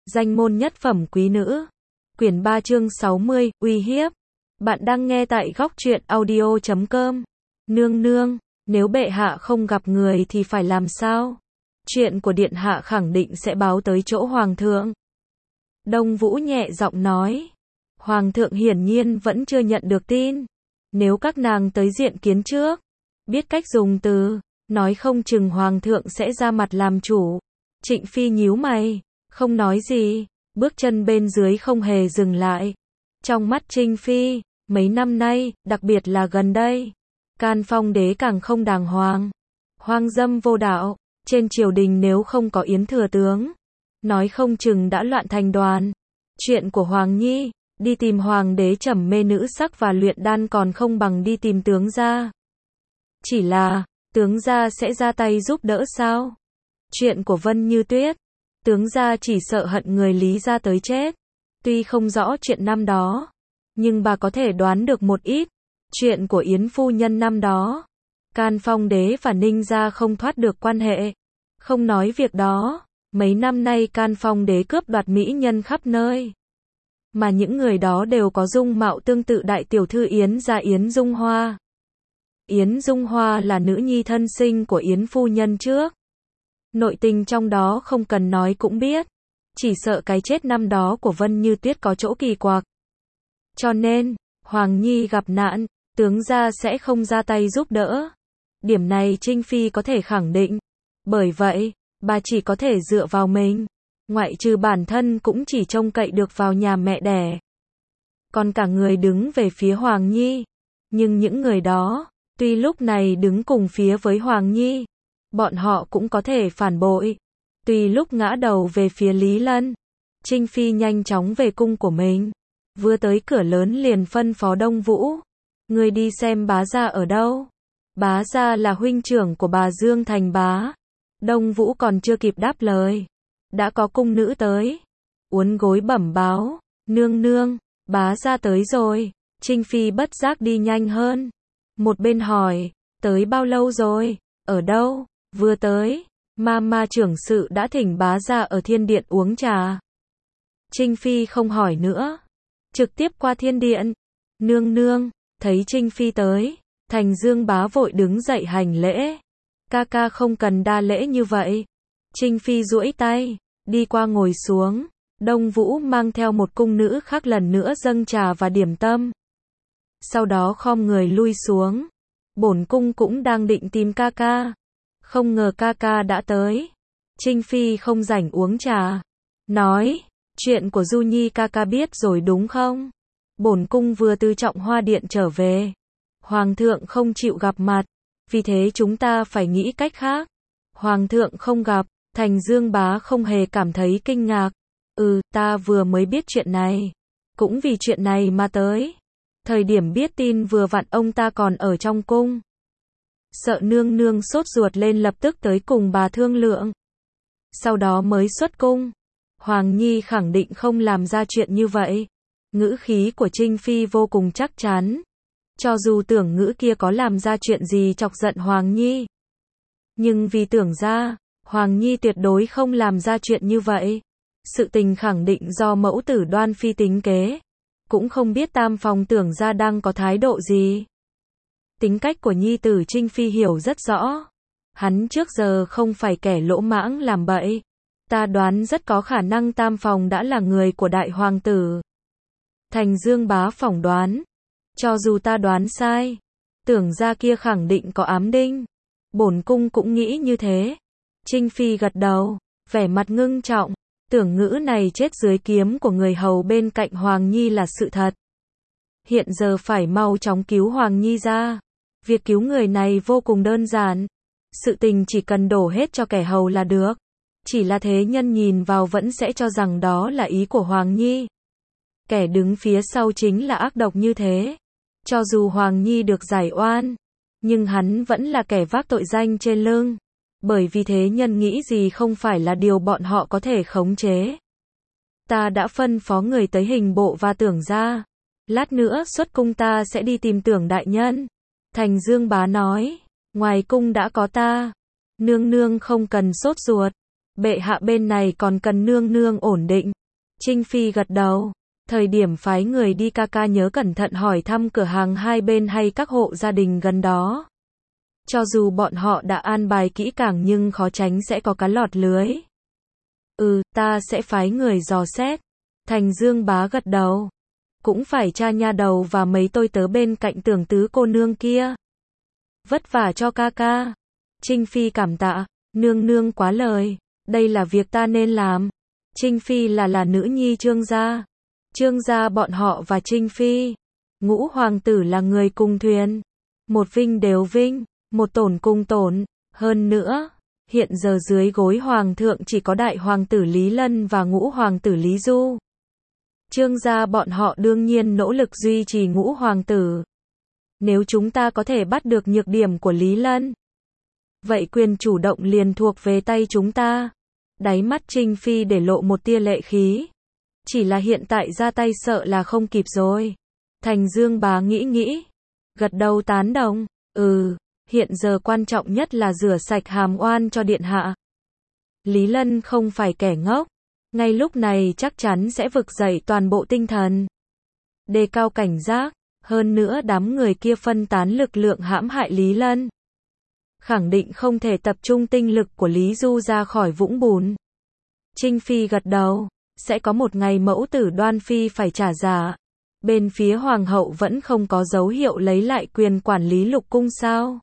Danh môn nhất phẩm quý nữ. Quyển 3 chương 60, uy hiếp. Bạn đang nghe tại góc truyện audio.com. Nương nương, nếu bệ hạ không gặp người thì phải làm sao? Chuyện của điện hạ khẳng định sẽ báo tới chỗ hoàng thượng. Đông Vũ nhẹ giọng nói. Hoàng thượng hiển nhiên vẫn chưa nhận được tin. Nếu các nàng tới diện kiến trước, biết cách dùng từ, nói không chừng hoàng thượng sẽ ra mặt làm chủ. Trịnh Phi nhíu mày, không nói gì, bước chân bên dưới không hề dừng lại. Trong mắt Trinh Phi, mấy năm nay, đặc biệt là gần đây, Can Phong đế càng không đàng hoàng, hoang dâm vô đạo, trên triều đình nếu không có Yến thừa tướng, nói không chừng đã loạn thành đoàn. Chuyện của Hoàng Nhi, đi tìm hoàng đế trầm mê nữ sắc và luyện đan còn không bằng đi tìm tướng gia. Chỉ là, tướng gia sẽ ra tay giúp đỡ sao? Chuyện của Vân Như Tuyết, tướng gia chỉ sợ hận người Lý gia tới chết. Tuy không rõ chuyện năm đó, nhưng bà có thể đoán được một ít. Chuyện của Yến phu nhân năm đó, Can Phong đế và Ninh gia không thoát được quan hệ. Không nói việc đó, mấy năm nay Can Phong đế cướp đoạt mỹ nhân khắp nơi. Mà những người đó đều có dung mạo tương tự đại tiểu thư Yến gia Yến Dung Hoa. Yến Dung Hoa là nữ nhi thân sinh của Yến phu nhân trước. Nội tình trong đó không cần nói cũng biết. Chỉ sợ cái chết năm đó của Vân Như Tuyết có chỗ kỳ quặc. Cho nên, Hoàng Nhi gặp nạn, tướng gia sẽ không ra tay giúp đỡ. Điểm này Trinh Phi có thể khẳng định. Bởi vậy, bà chỉ có thể dựa vào mình. Ngoại trừ bản thân cũng chỉ trông cậy được vào nhà mẹ đẻ. Còn cả người đứng về phía Hoàng Nhi. Nhưng những người đó, tuy lúc này đứng cùng phía với Hoàng Nhi, bọn họ cũng có thể phản bội. Tuy lúc ngã đầu về phía Lý Lân, Trinh Phi nhanh chóng về cung của mình. Vừa tới cửa lớn liền phân phó Đông Vũ. Người đi xem bá gia ở đâu. Bá gia là huynh trưởng của bà Dương Thành bá. Đông Vũ còn chưa kịp đáp lời. Đã có cung nữ tới. Uốn gối bẩm báo. Nương nương, bá gia tới rồi. Trinh Phi bất giác đi nhanh hơn. Một bên hỏi, tới bao lâu rồi? Ở đâu? Vừa tới. Ma trưởng sự đã thỉnh bá gia ở thiên điện uống trà. Trinh Phi không hỏi nữa. Trực tiếp qua thiên điện. Nương nương, thấy Trinh Phi tới. Thành Dương bá vội đứng dậy hành lễ. Ca ca không cần đa lễ như vậy. Trinh Phi duỗi tay, đi qua ngồi xuống. Đông Vũ mang theo một cung nữ khác lần nữa dâng trà và điểm tâm. Sau đó khom người lui xuống. Bổn cung cũng đang định tìm ca ca. Không ngờ ca ca đã tới. Trinh Phi không rảnh uống trà. Nói, chuyện của Du Nhi ca ca biết rồi đúng không? Bổn cung vừa từ Trọng Hoa Điện trở về. Hoàng thượng không chịu gặp mặt. Vì thế chúng ta phải nghĩ cách khác. Hoàng thượng không gặp. Thành Dương bá không hề cảm thấy kinh ngạc. Ta vừa mới biết chuyện này. Cũng vì chuyện này mà tới. Thời điểm biết tin vừa vặn ông ta còn ở trong cung. Sợ nương nương sốt ruột lên lập tức tới cùng bà thương lượng. Sau đó mới xuất cung. Hoàng Nhi khẳng định không làm ra chuyện như vậy. Ngữ khí của Trinh Phi vô cùng chắc chắn. Cho dù tưởng ngữ kia có làm ra chuyện gì chọc giận Hoàng Nhi. Nhưng vì tưởng ra, Hoàng Nhi tuyệt đối không làm ra chuyện như vậy. Sự tình khẳng định do mẫu tử Đoan Phi tính kế. Cũng không biết tam phòng tưởng ra đang có thái độ gì. Tính cách của nhi tử Trinh Phi hiểu rất rõ. Hắn trước giờ không phải kẻ lỗ mãng làm bậy. Ta đoán rất có khả năng tam phòng đã là người của đại hoàng tử. Thành Dương bá phỏng đoán. Cho dù ta đoán sai, tưởng ra kia khẳng định có ám đinh. Bổn cung cũng nghĩ như thế. Trinh Phi gật đầu, vẻ mặt ngưng trọng. Tưởng ngữ này chết dưới kiếm của người hầu bên cạnh Hoàng Nhi là sự thật. Hiện giờ phải mau chóng cứu Hoàng Nhi ra. Việc cứu người này vô cùng đơn giản. Sự tình chỉ cần đổ hết cho kẻ hầu là được. Chỉ là thế nhân nhìn vào vẫn sẽ cho rằng đó là ý của Hoàng Nhi. Kẻ đứng phía sau chính là ác độc như thế. Cho dù Hoàng Nhi được giải oan, nhưng hắn vẫn là kẻ vác tội danh trên lưng. Bởi vì thế nhân nghĩ gì không phải là điều bọn họ có thể khống chế. Ta đã phân phó người tới hình bộ và tưởng ra. Lát nữa xuất cung ta sẽ đi tìm tưởng đại nhân. Thành Dương bá nói, ngoài cung đã có ta. Nương nương không cần sốt ruột. Bệ hạ bên này còn cần nương nương ổn định. Trinh Phi gật đầu. Thời điểm phái người đi ca nhớ cẩn thận hỏi thăm cửa hàng hai bên hay các hộ gia đình gần đó. Cho dù bọn họ đã an bài kỹ càng nhưng khó tránh sẽ có cá lọt lưới. Ta sẽ phái người dò xét. Thành Dương Bá gật đầu. Cũng phải tra nha đầu và mấy tôi tớ bên cạnh Tưởng tứ cô nương kia. Vất vả cho ca. Trinh Phi cảm tạ. Nương nương quá lời. Đây là việc ta nên làm. Trinh Phi là nữ nhi Trương gia. Trương gia bọn họ và Trinh Phi. Ngũ hoàng tử là người cùng thuyền. Một vinh đều vinh, một tổn cùng tổn. Hơn nữa, hiện giờ dưới gối hoàng thượng chỉ có đại hoàng tử Lý Lân và ngũ hoàng tử Lý Du. Trương gia bọn họ đương nhiên nỗ lực duy trì ngũ hoàng tử. Nếu chúng ta có thể bắt được nhược điểm của Lý Lân, vậy quyền chủ động liền thuộc về tay chúng ta. Đáy mắt Trinh Phi để lộ một tia lệ khí. Chỉ là hiện tại ra tay sợ là không kịp rồi. Thành Dương Bá nghĩ. Gật đầu tán đồng. Hiện giờ quan trọng nhất là rửa sạch hàm oan cho điện hạ. Lý Lân không phải kẻ ngốc. Ngay lúc này chắc chắn sẽ vực dậy toàn bộ tinh thần. Đề cao cảnh giác. Hơn nữa đám người kia phân tán lực lượng hãm hại Lý Lân. Khẳng định không thể tập trung tinh lực của Lý Du ra khỏi vũng bùn. Trinh Phi gật đầu. Sẽ có một ngày mẫu tử Đoan Phi phải trả giá. Bên phía hoàng hậu vẫn không có dấu hiệu lấy lại quyền quản lý lục cung sao?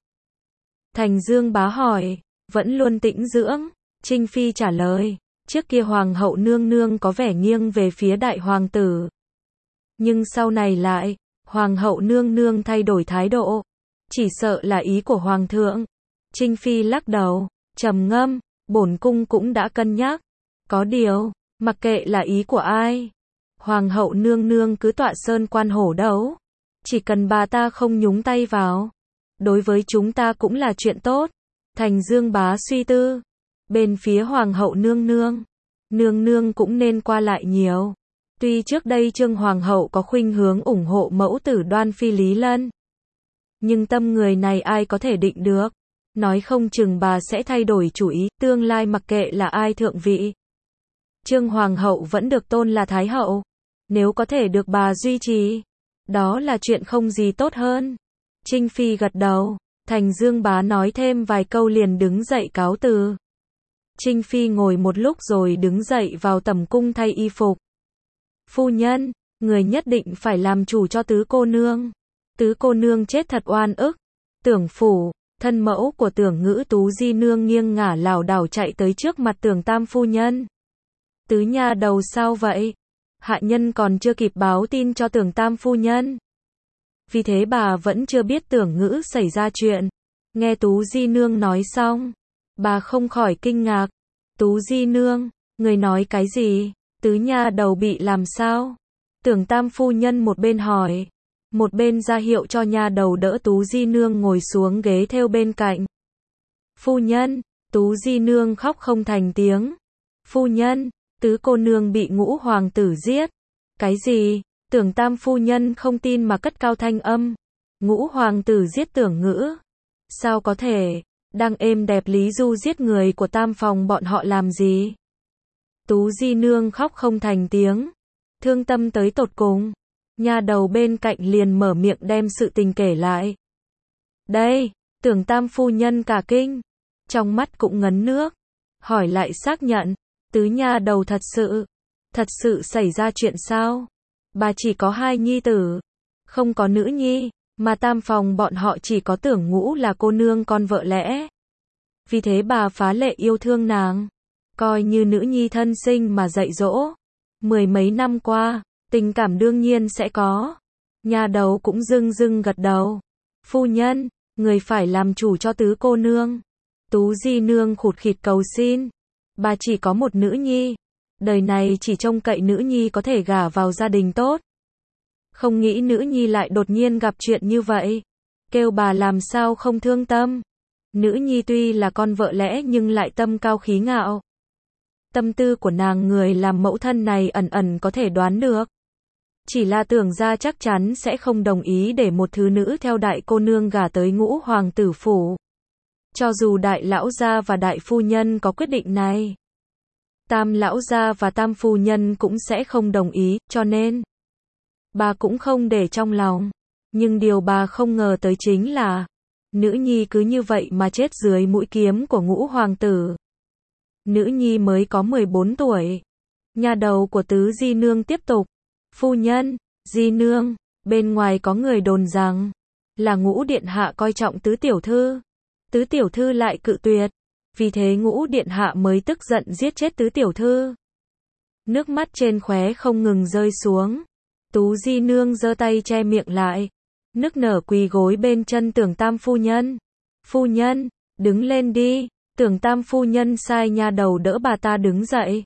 Thành Dương Bá hỏi. Vẫn luôn tĩnh dưỡng. Trinh Phi trả lời. Trước kia hoàng hậu nương nương có vẻ nghiêng về phía đại hoàng tử. Nhưng sau này lại, hoàng hậu nương nương thay đổi thái độ. Chỉ sợ là ý của hoàng thượng. Trinh Phi lắc đầu, trầm ngâm, bổn cung cũng đã cân nhắc. Có điều, mặc kệ là ý của ai, hoàng hậu nương nương cứ tọa sơn quan hổ đấu. Chỉ cần bà ta không nhúng tay vào, đối với chúng ta cũng là chuyện tốt. Thành Dương Bá suy tư. Bên phía hoàng hậu nương nương cũng nên qua lại nhiều. Tuy trước đây Trương hoàng hậu có khuynh hướng ủng hộ mẫu tử Đoan Phi Lý Lân, nhưng tâm người này ai có thể định được. Nói không chừng bà sẽ thay đổi chủ ý, tương lai mặc kệ là ai thượng vị. Trương hoàng hậu vẫn được tôn là thái hậu. Nếu có thể được bà duy trì, đó là chuyện không gì tốt hơn. Trinh Phi gật đầu. Thành Dương Bá nói thêm vài câu liền đứng dậy cáo từ. Trinh Phi ngồi một lúc rồi đứng dậy vào tẩm cung thay y phục. Phu nhân, người nhất định phải làm chủ cho tứ cô nương. Tứ cô nương chết thật oan ức. Tưởng phủ, thân mẫu của Tưởng Ngữ Tú Di nương nghiêng ngả lảo đảo chạy tới trước mặt Tưởng Tam phu nhân. Tứ nha đầu sao vậy? Hạ nhân còn chưa kịp báo tin cho Tưởng Tam phu nhân. Vì thế bà vẫn chưa biết Tưởng Ngữ xảy ra chuyện. Nghe Tú Di nương nói xong, bà không khỏi kinh ngạc. Tú Di nương, người nói cái gì? Tứ nha đầu bị làm sao? Tưởng Tam phu nhân một bên hỏi, một bên ra hiệu cho nha đầu đỡ Tú Di nương ngồi xuống ghế theo bên cạnh. Phu nhân, Tú Di nương khóc không thành tiếng. Phu nhân, tứ cô nương bị ngũ hoàng tử giết. Cái gì? Tưởng Tam phu nhân không tin mà cất cao thanh âm. Ngũ hoàng tử giết Tưởng Ngữ? Sao có thể? Đang êm đẹp Lý Du giết người của Tam phòng bọn họ làm gì? Tú Di nương khóc không thành tiếng, thương tâm tới tột cùng. Nha đầu bên cạnh liền mở miệng đem sự tình kể lại. Đây, Tưởng Tam phu nhân cả kinh, trong mắt cũng ngấn nước, hỏi lại xác nhận. Tứ nha đầu thật sự xảy ra chuyện sao? Bà chỉ có hai nhi tử, không có nữ nhi, mà Tam phòng bọn họ chỉ có Tưởng Ngũ là cô nương con vợ lẽ. Vì thế bà phá lệ yêu thương nàng, coi như nữ nhi thân sinh mà dạy dỗ. Mười mấy năm qua, tình cảm đương nhiên sẽ có. Nha đầu cũng dưng gật đầu. Phu nhân, người phải làm chủ cho tứ cô nương. Tú Di nương khụt khịt cầu xin. Bà chỉ có một nữ nhi, đời này chỉ trông cậy nữ nhi có thể gả vào gia đình tốt. Không nghĩ nữ nhi lại đột nhiên gặp chuyện như vậy. Kêu bà làm sao không thương tâm. Nữ nhi tuy là con vợ lẽ nhưng lại tâm cao khí ngạo. Tâm tư của nàng người làm mẫu thân này ẩn có thể đoán được. Chỉ là tưởng ra chắc chắn sẽ không đồng ý để một thứ nữ theo đại cô nương gả tới ngũ hoàng tử phủ. Cho dù đại lão gia và đại phu nhân có quyết định này, Tam lão gia và Tam phu nhân cũng sẽ không đồng ý, cho nên bà cũng không để trong lòng. Nhưng điều bà không ngờ tới chính là nữ nhi cứ như vậy mà chết dưới mũi kiếm của Ngũ hoàng tử. Nữ nhi mới có 14 tuổi. Nhà đầu của Tứ Di Nương tiếp tục. Phu nhân, Di Nương, bên ngoài có người đồn rằng là Ngũ điện hạ coi trọng Tứ tiểu thư. Tứ tiểu thư lại cự tuyệt. Vì thế Ngũ điện hạ mới tức giận giết chết Tứ tiểu thư. Nước mắt trên khóe không ngừng rơi xuống. Tú Di Nương giơ tay che miệng lại, nức nở quỳ gối bên chân Tưởng Tam phu nhân. Phu nhân, đứng lên đi. Tưởng Tam phu nhân sai nha đầu đỡ bà ta đứng dậy.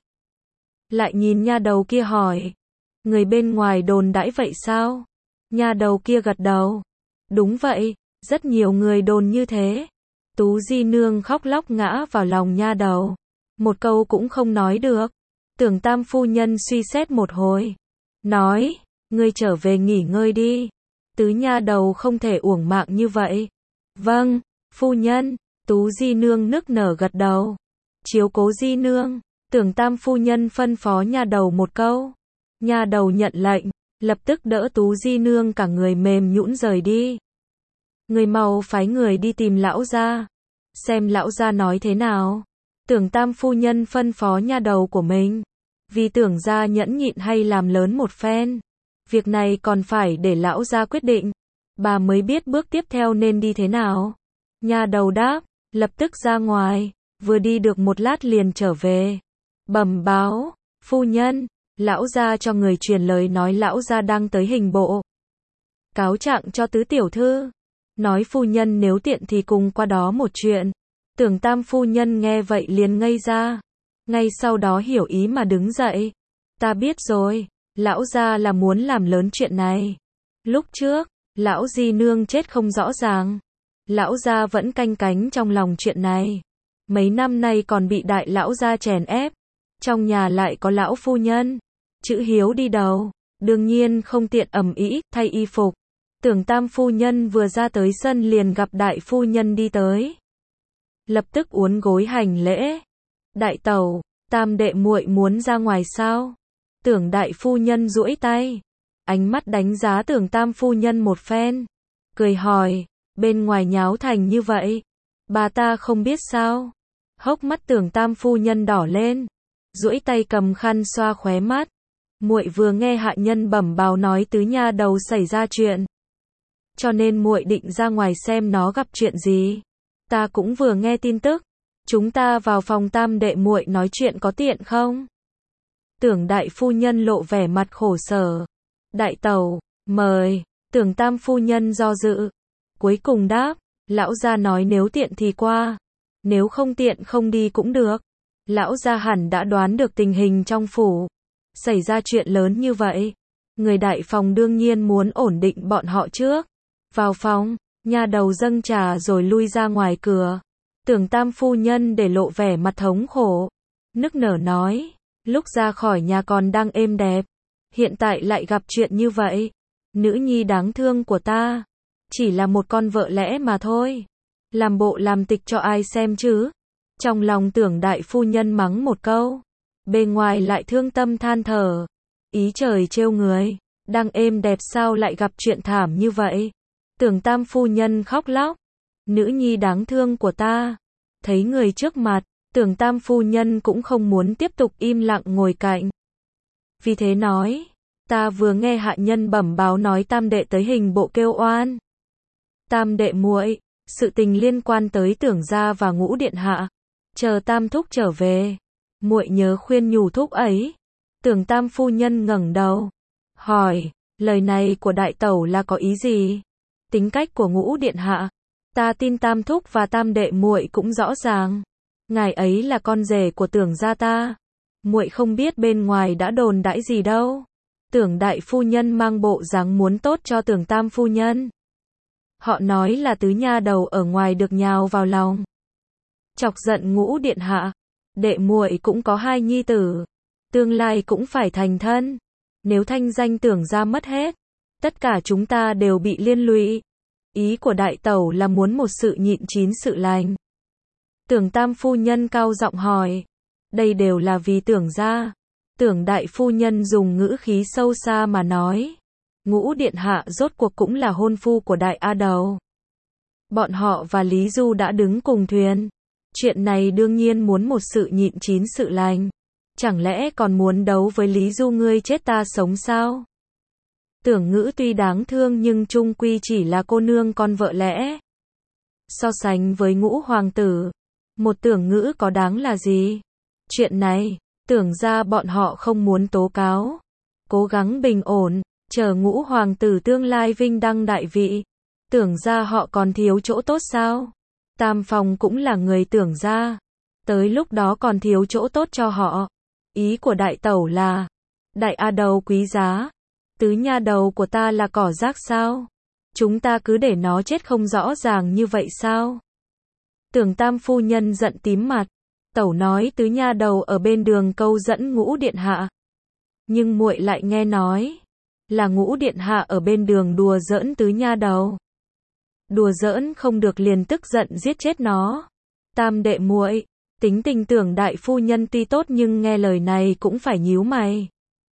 Lại nhìn nha đầu kia hỏi, người bên ngoài đồn đãi vậy sao? Nha đầu kia gật đầu. Đúng vậy, rất nhiều người đồn như thế. Tú Di Nương khóc lóc ngã vào lòng nha đầu. Một câu cũng không nói được. Tưởng Tam phu nhân suy xét một hồi. Nói, ngươi trở về nghỉ ngơi đi. Tứ nha đầu không thể uổng mạng như vậy. Vâng, phu nhân. Tú Di Nương nức nở gật đầu. Chiếu cố Di Nương. Tưởng Tam phu nhân phân phó nha đầu một câu. Nha đầu nhận lệnh, lập tức đỡ Tú Di Nương cả người mềm nhũn rời đi. Người mau phái người đi tìm lão gia, xem lão gia nói thế nào. Tưởng Tam phu nhân phân phó nha đầu của mình. Vì Tưởng gia nhẫn nhịn hay làm lớn một phen, việc này còn phải để lão gia quyết định. Bà mới biết bước tiếp theo nên đi thế nào. Nha đầu đáp, lập tức ra ngoài, vừa đi được một lát liền trở về. Bẩm báo, phu nhân, lão gia cho người truyền lời nói lão gia đang tới hình bộ. Cáo trạng cho Tứ tiểu thư. Nói phu nhân nếu tiện thì cùng qua đó một chuyện. Tưởng Tam phu nhân nghe vậy liền ngây ra. Ngay sau đó hiểu ý mà đứng dậy. Ta biết rồi, lão gia là muốn làm lớn chuyện này. Lúc trước, lão Di Nương chết không rõ ràng. Lão gia vẫn canh cánh trong lòng chuyện này. Mấy năm nay còn bị đại lão gia chèn ép. Trong nhà lại có lão phu nhân. Chữ hiếu đi đầu. Đương nhiên không tiện ầm ĩ thay y phục. Tưởng Tam phu nhân vừa ra tới sân liền gặp đại phu nhân đi tới. Lập tức uốn gối hành lễ. Đại tẩu, Tam đệ muội muốn ra ngoài sao? Tưởng đại phu nhân duỗi tay. Ánh mắt đánh giá Tưởng Tam phu nhân một phen. Cười hỏi, bên ngoài nháo thành như vậy. Bà ta không biết sao? Hốc mắt Tưởng Tam phu nhân đỏ lên. Duỗi tay cầm khăn xoa khóe mắt. Muội vừa nghe hạ nhân bẩm báo nói Tứ nha đầu xảy ra chuyện. Cho nên muội định ra ngoài xem nó gặp chuyện gì. Ta cũng vừa nghe tin tức. Chúng ta vào phòng Tam đệ muội nói chuyện có tiện không? Tưởng đại phu nhân lộ vẻ mặt khổ sở. Đại tẩu, mời. Tưởng Tam phu nhân do dự. Cuối cùng đáp, lão gia nói nếu tiện thì qua. Nếu không tiện không đi cũng được. Lão gia hẳn đã đoán được tình hình trong phủ. Xảy ra chuyện lớn như vậy. Người đại phòng đương nhiên muốn ổn định bọn họ trước. Vào phòng, nha đầu dâng trà rồi lui ra ngoài cửa. Tưởng Tam phu nhân để lộ vẻ mặt thống khổ. Nức nở nói, lúc ra khỏi nhà còn đang êm đẹp. Hiện tại lại gặp chuyện như vậy. Nữ nhi đáng thương của ta. Chỉ là một con vợ lẽ mà thôi. Làm bộ làm tịch cho ai xem chứ. Trong lòng Tưởng đại phu nhân mắng một câu. Bề ngoài lại thương tâm than thở. Ý trời trêu người. Đang êm đẹp sao lại gặp chuyện thảm như vậy. Tưởng Tam phu nhân khóc lóc. Nữ nhi đáng thương của ta. Thấy người trước mặt, Tưởng Tam phu nhân cũng không muốn tiếp tục im lặng ngồi cạnh. Vì thế nói, ta vừa nghe hạ nhân bẩm báo nói Tam đệ tới hình bộ kêu oan. Tam đệ muội, sự tình liên quan tới Tưởng gia và Ngũ điện hạ. Chờ Tam thúc trở về, muội nhớ khuyên nhủ thúc ấy. Tưởng Tam phu nhân ngẩng đầu, hỏi, lời này của đại tẩu là có ý gì? Tính cách của Ngũ điện hạ, ta tin Tam thúc và Tam đệ muội cũng rõ ràng. Ngài ấy là con rể của Tưởng gia ta. Muội không biết bên ngoài đã đồn đãi gì đâu. Tưởng đại phu nhân mang bộ dáng muốn tốt cho Tưởng Tam phu nhân. Họ nói là Tứ nha đầu ở ngoài được nhào vào lòng. Chọc giận Ngũ điện hạ. Đệ muội cũng có hai nhi tử. Tương lai cũng phải thành thân. Nếu thanh danh Tưởng gia mất hết, tất cả chúng ta đều bị liên lụy. Ý của đại tẩu là muốn một sự nhịn chín sự lành. Tưởng Tam phu nhân cao giọng hỏi. Đây đều là vì Tưởng gia. Tưởng đại phu nhân dùng ngữ khí sâu xa mà nói. Ngũ điện hạ rốt cuộc cũng là hôn phu của đại A Đầu. Bọn họ và Lý Du đã đứng cùng thuyền. Chuyện này đương nhiên muốn một sự nhịn chín sự lành. Chẳng lẽ còn muốn đấu với Lý Du ngươi chết ta sống sao? Tưởng Ngữ tuy đáng thương nhưng chung quy chỉ là cô nương con vợ lẽ. So sánh với Ngũ hoàng tử, một Tưởng Ngữ có đáng là gì? Chuyện này, Tưởng ra bọn họ không muốn tố cáo. Cố gắng bình ổn, chờ Ngũ hoàng tử tương lai vinh đăng đại vị. Tưởng ra họ còn thiếu chỗ tốt sao? Tam Phong cũng là người Tưởng ra. Tới lúc đó còn thiếu chỗ tốt cho họ. Ý của đại tẩu là, đại A Đầu quý giá. Tứ nha đầu của ta là cỏ rác sao? Chúng ta cứ để nó chết không rõ ràng như vậy sao? Tưởng tam phu nhân giận tím mặt. Tẩu nói tứ nha đầu ở bên đường câu dẫn Ngũ điện hạ. Nhưng muội lại nghe nói là Ngũ điện hạ ở bên đường đùa giỡn tứ nha đầu. Đùa giỡn không được liền tức giận giết chết nó. Tam đệ muội, tính tình Tưởng đại phu nhân tuy tốt nhưng nghe lời này cũng phải nhíu mày.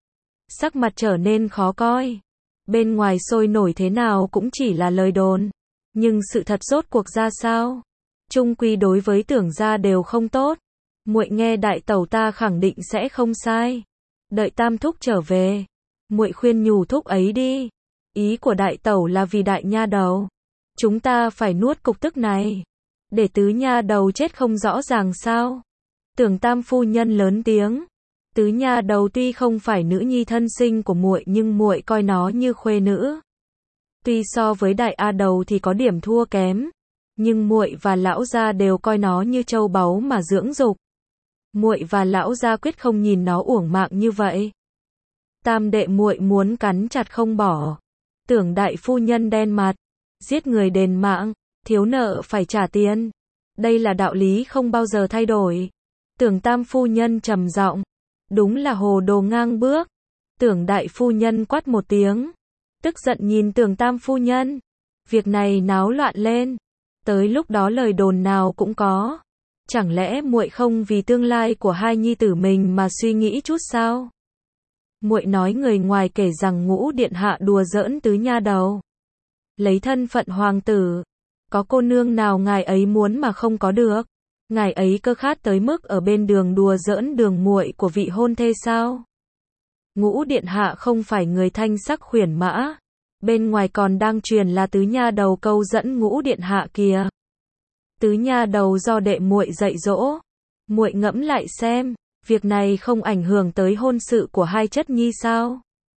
Sắc mặt trở nên khó coi. Bên ngoài sôi nổi thế nào cũng chỉ là lời đồn. Nhưng sự thật rốt cuộc ra sao? Chung quy đối với Tưởng gia đều không tốt. Muội nghe đại tẩu ta khẳng định sẽ không sai. Đợi tam thúc trở về, muội khuyên nhủ thúc ấy đi. Ý của đại tẩu là vì đại nha đầu. Chúng ta phải nuốt cục tức này. Để tứ nha đầu chết không rõ ràng sao? Tưởng tam phu nhân lớn tiếng. Tứ nha đầu tuy không phải nữ nhi thân sinh của muội nhưng muội coi nó như khuê nữ. Tuy so với đại A Đầu thì có điểm thua kém, nhưng muội và lão gia đều coi nó như châu báu mà dưỡng dục. Muội và lão gia quyết không nhìn nó uổng mạng như vậy. Tam đệ muội muốn cắn chặt không bỏ. Tưởng đại phu nhân đen mặt, giết người đền mạng, thiếu nợ phải trả tiền. Đây là đạo lý không bao giờ thay đổi. Tưởng tam phu nhân trầm giọng, đúng là hồ đồ ngang bước. Tưởng đại phu nhân quát một tiếng, tức giận nhìn Tưởng tam phu nhân. Việc này náo loạn lên, tới lúc đó lời đồn nào cũng có. Chẳng lẽ muội không vì tương lai của hai nhi tử mình mà suy nghĩ chút sao? Muội nói người ngoài kể rằng Ngũ điện hạ đùa giỡn tứ nha đầu. Lấy thân phận hoàng tử, có cô nương nào ngài ấy muốn mà không có được? Ngài ấy cơ khát tới mức ở bên đường đùa giỡn đường muội của vị hôn thê sao? Ngũ điện hạ không phải người thanh sắc khuyển mã. Bên ngoài còn đang truyền là tứ nha đầu câu dẫn Ngũ điện hạ kìa. Tứ nha đầu do đệ muội dạy dỗ. Muội ngẫm lại xem, việc này không ảnh hưởng tới hôn sự của hai chất nhi sao?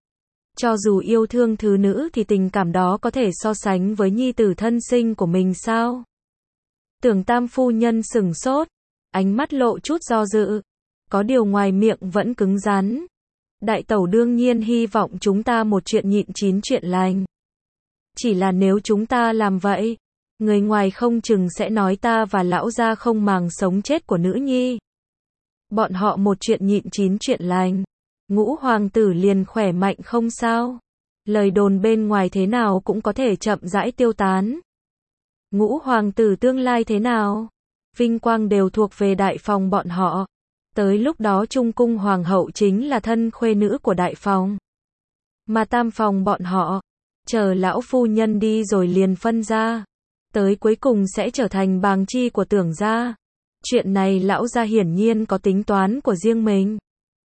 Cho dù yêu thương thứ nữ thì tình cảm đó có thể so sánh với nhi tử thân sinh của mình sao? Tưởng tam phu nhân sửng sốt, ánh mắt lộ chút do dự. Có điều ngoài miệng vẫn cứng rắn. Đại tẩu đương nhiên hy vọng chúng ta một chuyện nhịn chín chuyện lành. Chỉ là nếu chúng ta làm vậy, người ngoài không chừng sẽ nói ta và lão gia không màng sống chết của nữ nhi. Bọn họ một chuyện nhịn chín chuyện lành. Ngũ hoàng tử liền khỏe mạnh không sao. Lời đồn bên ngoài thế nào cũng có thể chậm rãi tiêu tán. Ngũ hoàng tử tương lai thế nào? Vinh quang đều thuộc về đại phòng bọn họ. Tới lúc đó Trung cung hoàng hậu chính là thân khuê nữ của đại phòng. Mà tam phòng bọn họ, chờ lão phu nhân đi rồi liền phân ra. Tới cuối cùng sẽ trở thành bàng chi của Tưởng gia. Chuyện này lão gia hiển nhiên có tính toán của riêng mình.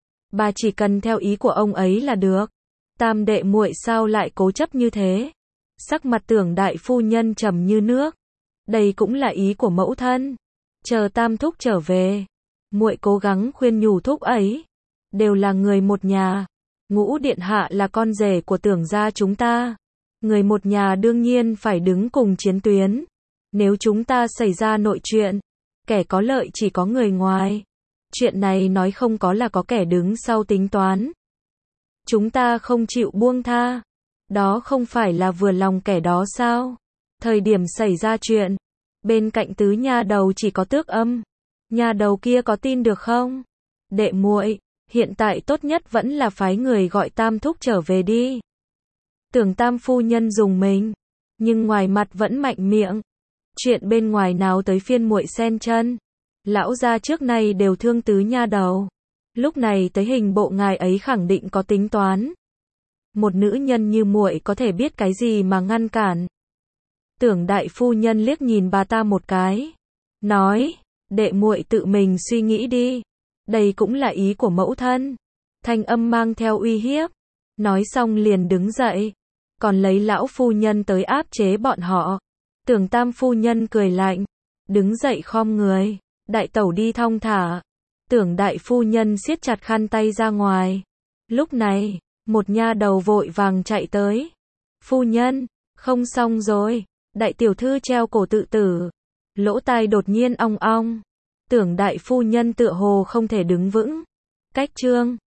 Bà chỉ cần theo ý của ông ấy là được. Tam đệ muội sao lại cố chấp như thế? Sắc mặt Tưởng đại phu nhân trầm như nước. Đây cũng là ý của mẫu thân. Chờ tam thúc trở về, muội cố gắng khuyên nhủ thúc ấy. Đều là người một nhà. Ngũ điện hạ là con rể của Tưởng gia chúng ta. Người một nhà đương nhiên phải đứng cùng chiến tuyến. Nếu chúng ta xảy ra nội chuyện, kẻ có lợi chỉ có người ngoài. Chuyện này nói không có là có kẻ đứng sau tính toán. Chúng ta không chịu buông tha. Đó không phải là vừa lòng kẻ đó sao? Thời điểm xảy ra chuyện, bên cạnh tứ nha đầu chỉ có Tước Âm. Nha đầu kia có tin được không? Đệ muội, hiện tại tốt nhất vẫn là phái người gọi tam thúc trở về đi. Tưởng tam phu nhân dùng mình, nhưng ngoài mặt vẫn mạnh miệng. Chuyện bên ngoài nào tới phiên muội xen chân. Lão gia trước nay đều thương tứ nha đầu. Lúc này tới hình bộ ngài ấy khẳng định có tính toán. Một nữ nhân như muội có thể biết cái gì mà ngăn cản. Tưởng đại phu nhân liếc nhìn bà ta một cái. Nói, đệ muội tự mình suy nghĩ đi. Đây cũng là ý của mẫu thân. Thanh âm mang theo uy hiếp. Nói xong liền đứng dậy. Còn lấy lão phu nhân tới áp chế bọn họ. Tưởng tam phu nhân cười lạnh. Đứng dậy khom người. Đại tẩu đi thong thả. Tưởng đại phu nhân siết chặt khăn tay ra ngoài. Lúc này, một nha đầu vội vàng chạy tới. Phu nhân, không xong rồi. Đại tiểu thư treo cổ tự tử. Lỗ tai đột nhiên ong ong. Tưởng đại phu nhân tựa hồ không thể đứng vững. Cách chương